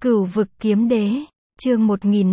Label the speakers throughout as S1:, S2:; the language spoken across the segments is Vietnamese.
S1: Cửu vực kiếm đế, chương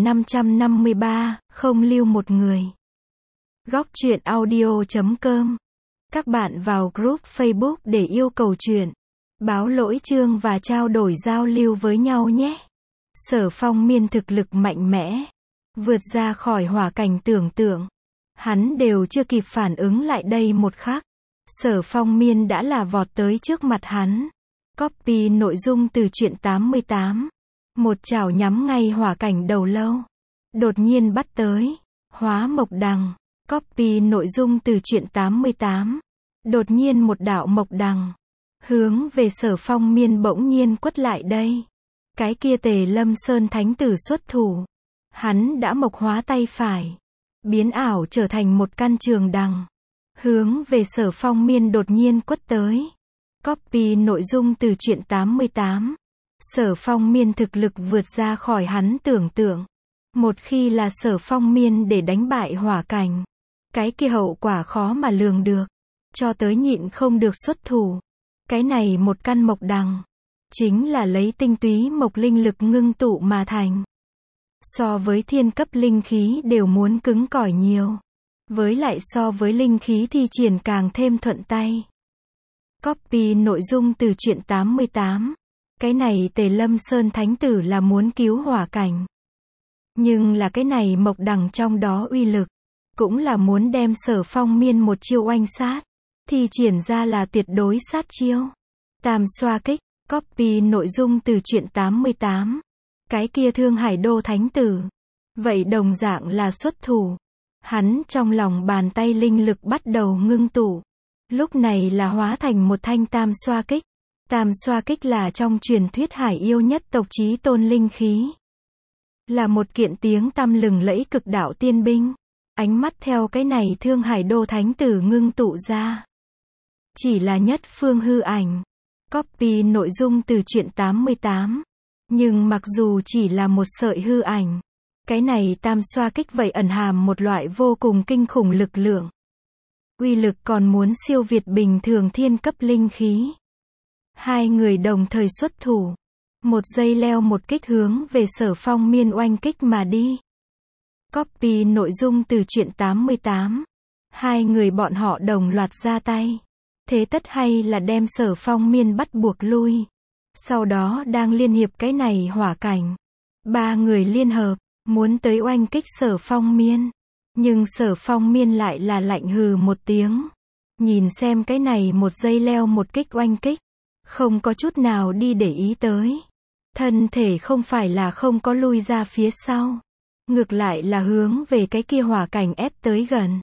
S1: 1553, không lưu một người. Góc truyện audio.com. Các bạn vào group Facebook để yêu cầu truyện, báo lỗi chương và trao đổi giao lưu với nhau nhé. Sở Phong Miên thực lực mạnh mẽ, vượt ra khỏi hỏa cảnh tưởng tượng. Hắn đều chưa kịp phản ứng lại đây một khắc, Sở Phong Miên đã là vọt tới trước mặt hắn. Copy nội dung từ truyện 88. Một chảo nhắm ngay hỏa cảnh đầu lâu. Đột nhiên bắt tới. Hóa mộc đằng. Copy nội dung từ truyện 88. Đột nhiên một đạo mộc đằng. Hướng về Sở Phong Miên bỗng nhiên quất lại đây. Cái kia Tề Lâm Sơn Thánh Tử xuất thủ. Hắn đã mộc hóa tay phải. Biến ảo trở thành một căn trường đằng. Hướng về Sở Phong Miên đột nhiên quất tới. Copy nội dung từ truyện 88. Sở Phong Miên thực lực vượt ra khỏi hắn tưởng tượng. Một khi là Sở Phong Miên để đánh bại hỏa cảnh, cái kia hậu quả khó mà lường được. Cho tới nhịn không được xuất thủ. Cái này một căn mộc đằng, chính là lấy tinh túy mộc linh lực ngưng tụ mà thành. So với thiên cấp linh khí đều muốn cứng cỏi nhiều. Với lại so với linh khí thi triển càng thêm thuận tay. Copy nội dung từ truyện 88. Cái này Tề Lâm Sơn Thánh Tử là muốn cứu hỏa cảnh. Nhưng là cái này mộc đằng trong đó uy lực, cũng là muốn đem Sở Phong Miên một chiêu oanh sát. Thì triển ra là tuyệt đối sát chiêu. Tam xoa kích, copy nội dung từ truyện 88. Cái kia Thương Hải Đô Thánh Tử. Vậy đồng dạng là xuất thủ. Hắn trong lòng bàn tay linh lực bắt đầu ngưng tụ. Lúc này là hóa thành một thanh tam xoa kích. Tam xoa kích là trong truyền thuyết hải yêu nhất tộc chí tôn linh khí. Là một kiện tiếng tăm lừng lẫy cực đạo tiên binh. Ánh mắt theo cái này Thương Hải Đô Thánh Tử ngưng tụ ra. Chỉ là nhất phương hư ảnh. Copy nội dung từ truyện 88. Nhưng mặc dù chỉ là một sợi hư ảnh, cái này tam xoa kích vậy ẩn hàm một loại vô cùng kinh khủng lực lượng. Uy lực còn muốn siêu việt bình thường thiên cấp linh khí. Hai người đồng thời xuất thủ. Một giây leo một kích hướng về Sở Phong Miên oanh kích mà đi. Copy nội dung từ truyện 88. Hai người bọn họ đồng loạt ra tay. Thế tất hay là đem Sở Phong Miên bắt buộc lui. Sau đó đang liên hiệp cái này hỏa cảnh. Ba người liên hợp, muốn tới oanh kích Sở Phong Miên. Nhưng Sở Phong Miên lại là lạnh hừ một tiếng. Nhìn xem cái này một giây leo một kích oanh kích. Không có chút nào đi để ý tới. Thân thể không phải là không có lui ra phía sau. Ngược lại là hướng về cái kia hỏa cảnh ép tới gần.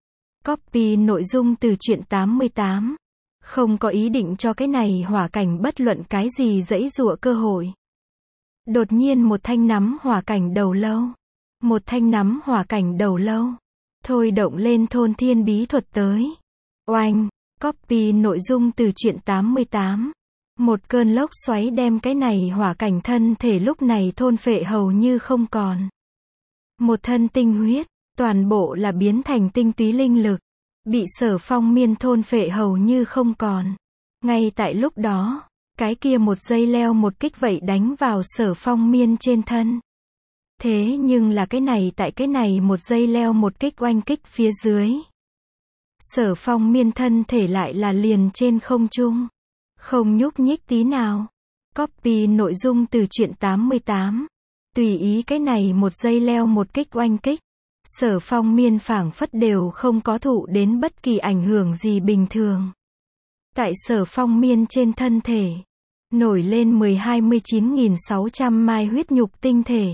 S1: Copy nội dung từ truyện 88. Không có ý định cho cái này hỏa cảnh bất luận cái gì giãy giụa cơ hội. Đột nhiên một thanh nắm hỏa cảnh đầu lâu. Một thanh nắm hỏa cảnh đầu lâu. Thôi động lên thôn thiên bí thuật tới. Oanh. Copy nội dung từ truyện 88. Một cơn lốc xoáy đem cái này hỏa cảnh thân thể lúc này thôn phệ hầu như không còn. Một thân tinh huyết, toàn bộ là biến thành tinh túy linh lực. Bị Sở Phong Miên thôn phệ hầu như không còn. Ngay tại lúc đó, cái kia một giây leo một kích vậy đánh vào Sở Phong Miên trên thân. Thế nhưng là cái này tại cái này một giây leo một kích oanh kích phía dưới. Sở Phong Miên thân thể lại là liền trên không trung. Không nhúc nhích tí nào. Copy nội dung từ truyện 88. Tùy ý cái này một giây leo một kích oanh kích. Sở Phong Miên phảng phất đều không có thụ đến bất kỳ ảnh hưởng gì bình thường. Tại Sở Phong Miên trên thân thể, nổi lên 29.600 mai huyết nhục tinh thể.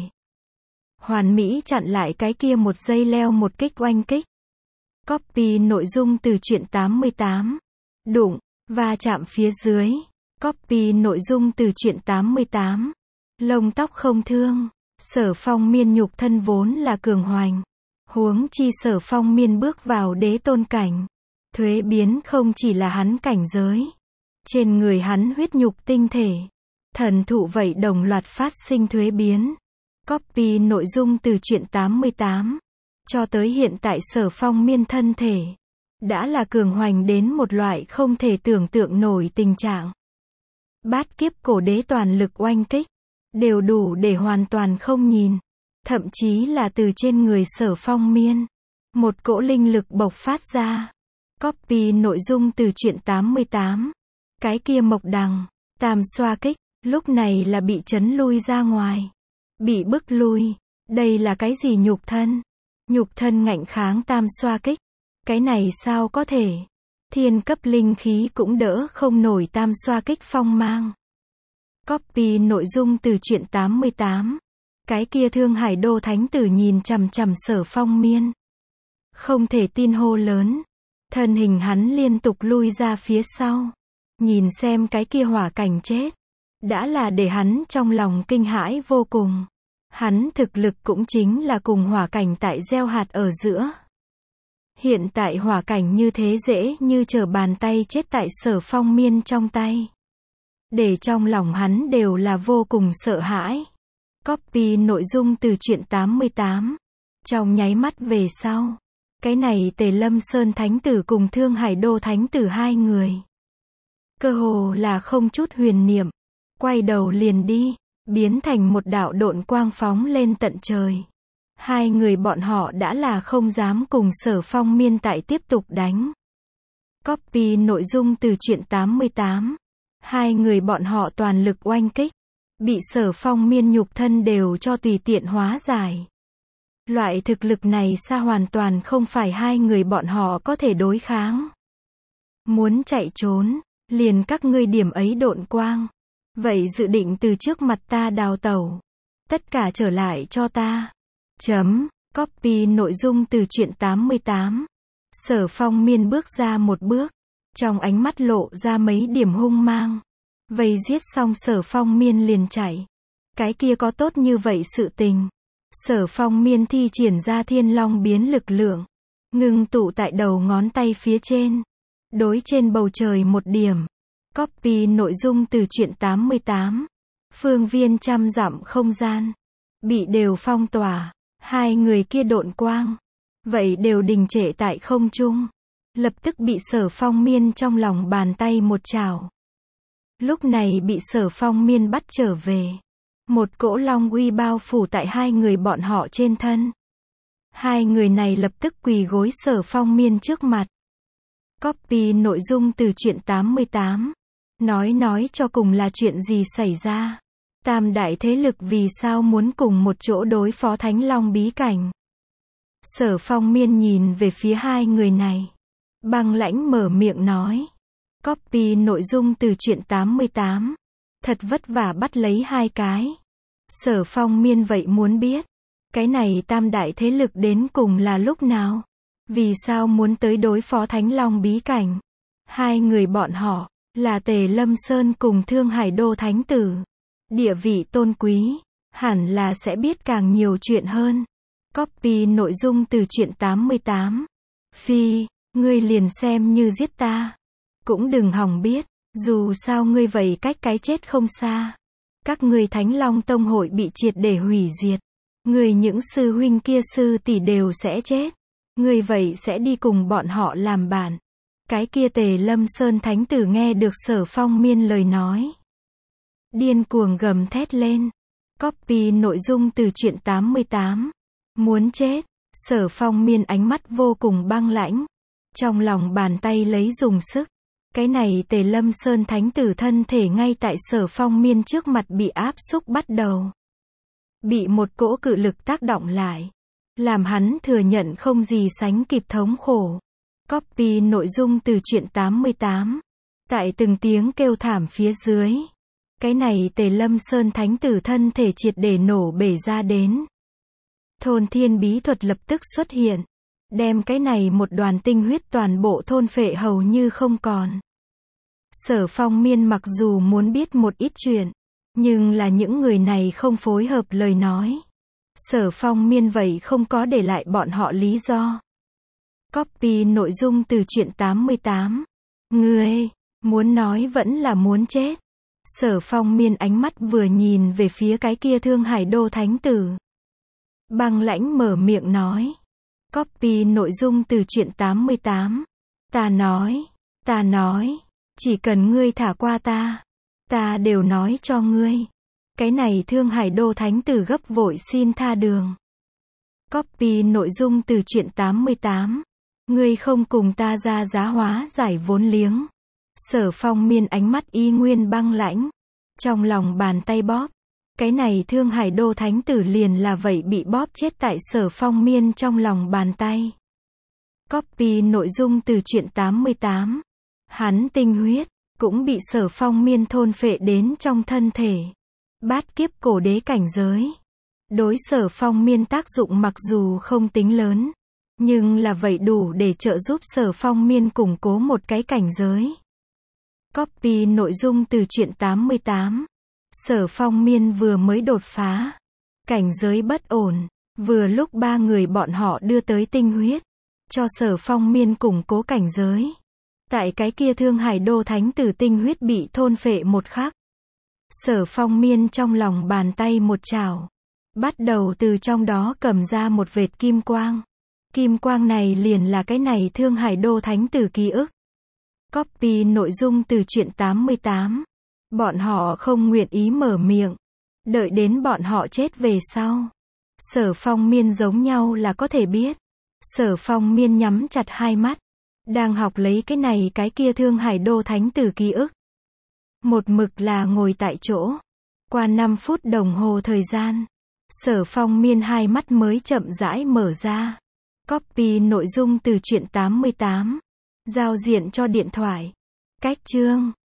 S1: Hoàn mỹ chặn lại cái kia một giây leo một kích oanh kích. Copy nội dung từ truyện 88. Đụng, va chạm phía dưới. Copy nội dung từ truyện 88. Lông tóc không thương. Sở Phong Miên nhục thân vốn là cường hoành. Huống chi Sở Phong Miên bước vào đế tôn cảnh. Thuế biến không chỉ là hắn cảnh giới. Trên người hắn huyết nhục tinh thể. Thần thụ vậy đồng loạt phát sinh thuế biến. Copy nội dung từ truyện 88. Cho tới hiện tại Sở Phong Miên thân thể. Đã là cường hoành đến một loại không thể tưởng tượng nổi tình trạng. Bát kiếp cổ đế toàn lực oanh kích. đều đủ để hoàn toàn không nhìn. Thậm chí là từ trên người Sở Phong Miên, một cỗ linh lực bộc phát ra. Copy nội dung từ truyện 88. Cái kia Mộc Đằng, tam xoa kích, lúc này là bị chấn lui ra ngoài. Bị bức lui. Đây là cái gì nhục thân? Nhục thân ngạnh kháng tam xoa kích. Cái này sao có thể? Thiên cấp linh khí cũng đỡ không nổi tam xoa kích phong mang. Copy nội dung từ truyện 88. Cái kia Thương Hải Đô Thánh Tử nhìn chằm chằm Sở Phong Miên. Không thể tin hô lớn. Thân hình hắn liên tục lui ra phía sau. Nhìn xem cái kia hỏa cảnh chết. Đã là để hắn trong lòng kinh hãi vô cùng. Hắn thực lực cũng chính là cùng hỏa cảnh tại gieo hạt ở giữa. Hiện tại hỏa cảnh như thế dễ như trở bàn tay chết tại Sở Phong Miên trong tay. Để trong lòng hắn đều là vô cùng sợ hãi. Copy nội dung từ truyện 88. Trong nháy mắt về sau. Cái này Tề Lâm Sơn Thánh Tử cùng Thương Hải Đô Thánh Tử hai người. Cơ hồ là không chút huyền niệm. Quay đầu liền đi. Biến thành một đạo độn quang phóng lên tận trời. Hai người bọn họ đã là không dám cùng Sở Phong Miên tại tiếp tục đánh. Copy nội dung từ truyện 88. Hai người bọn họ toàn lực oanh kích. Bị Sở Phong Miên nhục thân đều cho tùy tiện hóa giải. Loại thực lực này xa hoàn toàn không phải hai người bọn họ có thể đối kháng. Muốn chạy trốn, liền các ngươi điểm ấy độn quang. Vậy dự định từ trước mặt ta đào tẩu. Tất cả trở lại cho ta. Copy nội dung từ truyện 88. Sở Phong Miên bước ra một bước. Trong ánh mắt lộ ra mấy điểm hung mang. Vây giết xong Sở Phong Miên liền chạy. Cái kia có tốt như vậy sự tình. Sở Phong Miên thi triển ra Thiên Long biến lực lượng. Ngưng tụ tại đầu ngón tay phía trên. Đối trên bầu trời một điểm. Copy nội dung từ truyện 88. Phương viên trăm dặm không gian. Bị đều phong tỏa. Hai người kia độn quang. Vậy đều đình trệ tại không trung. Lập tức bị Sở Phong Miên trong lòng bàn tay một chảo. Lúc này bị Sở Phong Miên bắt trở về. Một cỗ long uy bao phủ tại hai người bọn họ trên thân. Hai người này lập tức quỳ gối Sở Phong Miên trước mặt. Copy nội dung từ truyện 88. Nói cho cùng là chuyện gì xảy ra? Tam đại thế lực vì sao muốn cùng một chỗ đối phó Thánh Long bí cảnh? Sở Phong Miên nhìn về phía hai người này. Băng lãnh mở miệng nói. Copy nội dung từ truyện 88. Thật vất vả bắt lấy hai cái. Sở Phong Miên vậy muốn biết. Cái này tam đại thế lực đến cùng là lúc nào? Vì sao muốn tới đối phó Thánh Long bí cảnh? Hai người bọn họ là Tề Lâm Sơn cùng Thương Hải Đô Thánh Tử. Địa vị tôn quý, hẳn là sẽ biết càng nhiều chuyện hơn. Copy nội dung từ truyện 88. Phi, ngươi liền xem như giết ta. Cũng đừng hòng biết, dù sao ngươi vậy cách cái chết không xa. Các ngươi Thánh Long Tông hội bị triệt để hủy diệt. Ngươi những sư huynh kia sư tỷ đều sẽ chết. Ngươi vậy sẽ đi cùng bọn họ làm bạn. Cái kia Tề Lâm Sơn Thánh Tử nghe được Sở Phong Miên lời nói. Điên cuồng gầm thét lên. Copy nội dung từ truyện 88. Muốn chết. Sở Phong Miên ánh mắt vô cùng băng lãnh. Trong lòng bàn tay lấy dùng sức. Cái này Tề Lâm Sơn Thánh Tử thân thể ngay tại Sở Phong Miên trước mặt bị áp xúc bắt đầu. Bị một cỗ cự lực tác động lại. Làm hắn thừa nhận không gì sánh kịp thống khổ. Copy nội dung từ truyện 88. Tại từng tiếng kêu thảm phía dưới. Cái này Tề Lâm Sơn Thánh Tử thân thể triệt để nổ bể ra đến. Thôn thiên bí thuật lập tức xuất hiện. Đem cái này một đoàn tinh huyết toàn bộ thôn phệ hầu như không còn. Sở Phong Miên mặc dù muốn biết một ít chuyện. Nhưng là những người này không phối hợp lời nói. Sở Phong Miên vậy không có để lại bọn họ lý do. Copy nội dung từ truyện 88. Ngươi, muốn nói vẫn là muốn chết. Sở Phong Miên ánh mắt vừa nhìn về phía cái kia Thương Hải Đô Thánh Tử. Băng lãnh mở miệng nói. Copy nội dung từ truyện 88. Ta nói, chỉ cần ngươi thả qua ta đều nói cho ngươi. Cái này Thương Hải Đô Thánh Tử gấp vội xin tha đường. Copy nội dung từ truyện 88. Ngươi không cùng ta ra giá hóa giải vốn liếng. Sở Phong Miên ánh mắt y nguyên băng lãnh. Trong lòng bàn tay bóp. Cái này Thương Hải Đô Thánh Tử liền là vậy bị bóp chết tại Sở Phong Miên trong lòng bàn tay. Copy nội dung từ truyện 88. Hắn tinh huyết, cũng bị Sở Phong Miên thôn phệ đến trong thân thể. Bát kiếp cổ đế cảnh giới. Đối Sở Phong Miên tác dụng mặc dù không tính lớn, nhưng là vậy đủ để trợ giúp Sở Phong Miên củng cố một cái cảnh giới. Copy nội dung từ truyện 88. Sở Phong Miên vừa mới đột phá. Cảnh giới bất ổn. Vừa lúc ba người bọn họ đưa tới tinh huyết. Cho Sở Phong Miên củng cố cảnh giới. Tại cái kia Thương Hải Đô Thánh Tử tinh huyết bị thôn phệ một khắc. Sở Phong Miên trong lòng bàn tay một chảo. Bắt đầu từ trong đó cầm ra một vệt kim quang. Kim quang này liền là cái này Thương Hải Đô Thánh Tử ký ức. Copy nội dung từ truyện 88. Bọn họ không nguyện ý mở miệng. Đợi đến bọn họ chết về sau. Sở Phong Miên giống nhau là có thể biết. Sở Phong Miên nhắm chặt hai mắt. Đang học lấy cái này cái kia Thương Hải Đô Thánh Tử ký ức. Một mực là ngồi tại chỗ. Qua 5 phút đồng hồ thời gian. Sở Phong Miên hai mắt mới chậm rãi mở ra. Copy nội dung từ truyện 88. Giao diện cho điện thoại. Cách chương.